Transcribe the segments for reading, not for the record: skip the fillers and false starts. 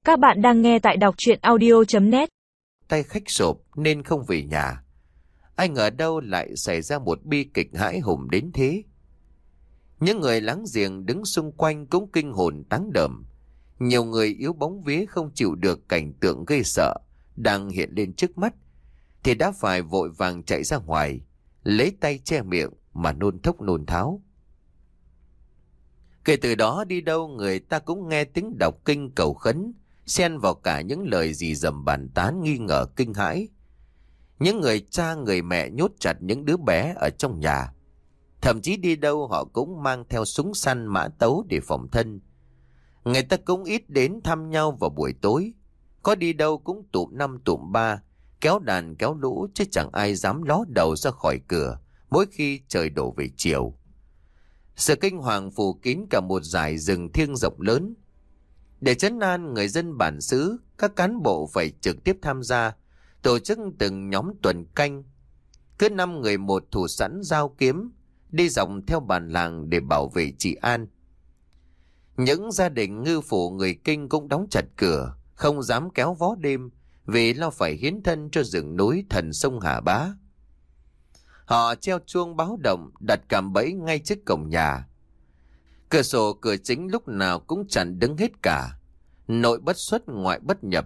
Các bạn đang nghe tại đọc truyện audio.net. Tay khách sộp nên không về nhà. Ai ngờ đâu lại xảy ra một bi kịch hãi hùng đến thế. Những người láng giềng đứng xung quanh cũng kinh hồn táng đờm. Nhiều người yếu bóng vía không chịu được cảnh tượng gây sợ đang hiện lên trước mắt, thì đã phải vội vàng chạy ra ngoài, lấy tay che miệng mà nôn thốc nôn tháo. Kể từ đó đi đâu người ta cũng nghe tiếng đọc kinh cầu khấn, xen vào cả những lời rì rầm bàn tán nghi ngờ kinh hãi. Những người cha người mẹ nhốt chặt những đứa bé ở trong nhà. Thậm chí đi đâu họ cũng mang theo súng săn mã tấu để phòng thân. Người ta cũng ít đến thăm nhau vào buổi tối. Có đi đâu cũng tụm năm tụm ba, kéo đàn kéo lũ, chứ chẳng ai dám ló đầu ra khỏi cửa mỗi khi trời đổ về chiều. Sự kinh hoàng phủ kín cả một dải rừng thiêng rộng lớn. Để trấn an người dân bản xứ, các cán bộ phải trực tiếp tham gia, tổ chức từng nhóm tuần canh. Cứ 5 người một thủ sẵn dao kiếm, đi dọc theo bản làng để bảo vệ trị an. Những gia đình ngư phủ người Kinh cũng đóng chặt cửa, không dám kéo vó đêm, vì lo phải hiến thân cho rừng núi thần sông Hà Bá. Họ treo chuông báo động, đặt cạm bẫy ngay trước cổng nhà. Cửa sổ cửa chính lúc nào cũng chặn đứng hết cả, nội bất xuất ngoại bất nhập.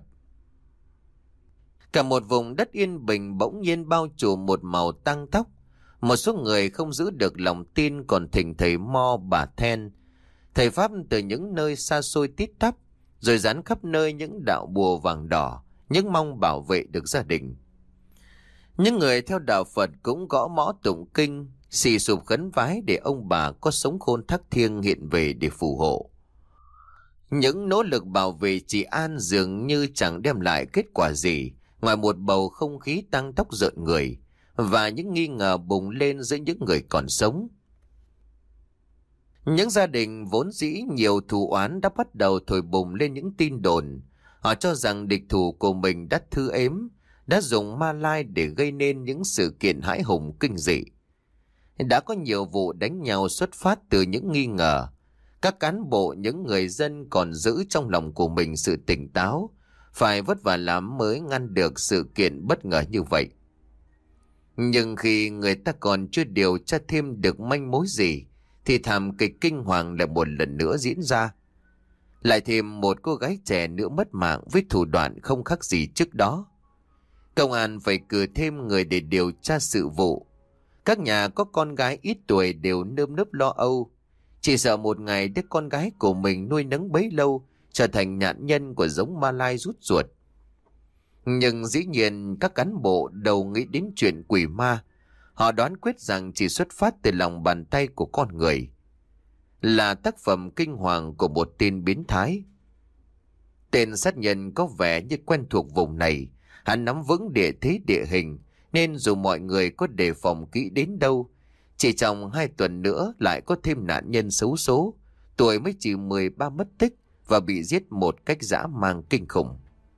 Cả một vùng đất yên bình bỗng nhiên bao trùm một màu tang tóc. Một số người không giữ được lòng tin còn thỉnh thầy mo bà then, thầy pháp từ những nơi xa xôi tít tắp, rồi dán khắp nơi những đạo bùa vàng đỏ, những mong bảo vệ được gia đình. Những người theo đạo Phật cũng gõ mõ tụng kinh, xì sụp khấn vái để ông bà có sống khôn thác thiêng hiện về để phù hộ. Những nỗ lực bảo vệ trị an dường như chẳng đem lại kết quả gì, ngoài một bầu không khí tăng tóc rợn người và những nghi ngờ bùng lên giữa những người còn sống. Những gia đình vốn dĩ nhiều thù oán đã bắt đầu thổi bùng lên những tin đồn. Họ cho rằng địch thủ của mình đã thư ếm, đã dùng ma lai để gây nên những sự kiện hãi hùng kinh dị. Đã có nhiều vụ đánh nhau xuất phát từ những nghi ngờ. Các cán bộ, những người dân còn giữ trong lòng của mình sự tỉnh táo, phải vất vả lắm mới ngăn được sự kiện bất ngờ như vậy. Nhưng khi người ta còn chưa điều tra thêm được manh mối gì, thì thảm kịch kinh hoàng lại một lần nữa diễn ra. Lại thêm một cô gái trẻ nữa mất mạng với thủ đoạn không khác gì trước đó. Công an phải cử thêm người để điều tra sự vụ. Các nhà có con gái ít tuổi đều nơm nớp lo âu, chỉ sợ một ngày đứa con gái của mình nuôi nấng bấy lâu trở thành nạn nhân của giống ma lai rút ruột. Nhưng dĩ nhiên các cán bộ đầu nghĩ đến chuyện quỷ ma. Họ đoán quyết rằng chỉ xuất phát từ lòng bàn tay của con người, là tác phẩm kinh hoàng của một tên biến thái. Tên sát nhân có vẻ như quen thuộc vùng này. Hắn nắm vững địa thế địa hình, nên dù mọi người có đề phòng kỹ đến đâu, chỉ trong 2 tuần nữa lại có thêm nạn nhân xấu số, tuổi mới chỉ 13 mất tích và bị giết một cách dã man kinh khủng.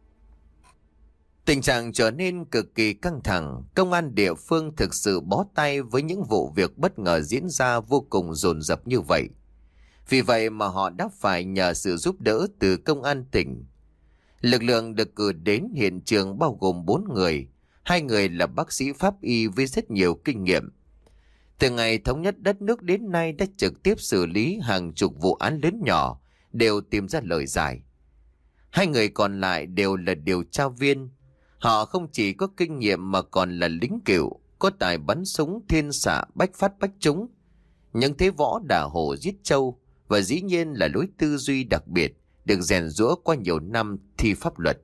Tình trạng trở nên cực kỳ căng thẳng. Công an địa phương thực sự bó tay với những vụ việc bất ngờ diễn ra vô cùng dồn dập như vậy. Vì vậy mà họ đã phải nhờ sự giúp đỡ từ công an tỉnh. Lực lượng được cử đến hiện trường bao gồm 4 người, 2 người là bác sĩ pháp y với rất nhiều kinh nghiệm. Từ ngày thống nhất đất nước đến nay đã trực tiếp xử lý hàng chục vụ án lớn nhỏ, đều tìm ra lời giải. 2 người còn lại đều là điều tra viên. Họ không chỉ có kinh nghiệm mà còn là lính cựu, có tài bắn súng thiên xạ bách phát bách trúng, những thế võ đả hổ giết trâu, và dĩ nhiên là lối tư duy đặc biệt được rèn giũa qua nhiều năm thi pháp luật.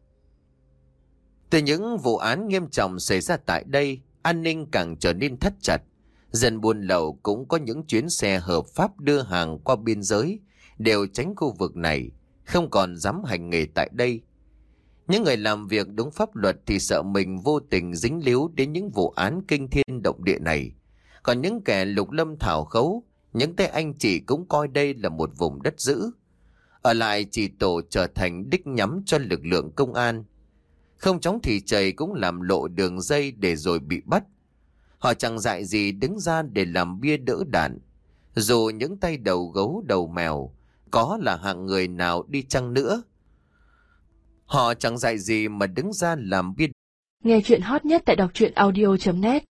Từ những vụ án nghiêm trọng xảy ra tại đây, an ninh càng trở nên thắt chặt. Dân buôn lậu cũng có những chuyến xe hợp pháp đưa hàng qua biên giới đều tránh khu vực này, không còn dám hành nghề tại đây. Những người làm việc đúng pháp luật thì sợ mình vô tình dính líu đến những vụ án kinh thiên động địa này. Còn những kẻ lục lâm thảo khấu, những tay anh chị cũng coi đây là một vùng đất dữ. Ở lại chỉ tổ trở thành đích nhắm cho lực lượng công an. Không chóng thì chày cũng làm lộ đường dây để rồi bị bắt. Họ chẳng dại gì đứng ra để làm bia đỡ đạn. Dù những tay đầu gấu đầu mèo có là hạng người nào đi chăng nữa, Họ chẳng dạy gì mà đứng ra làm biên. Nghe chuyện hot nhất tại đọc truyện audio.net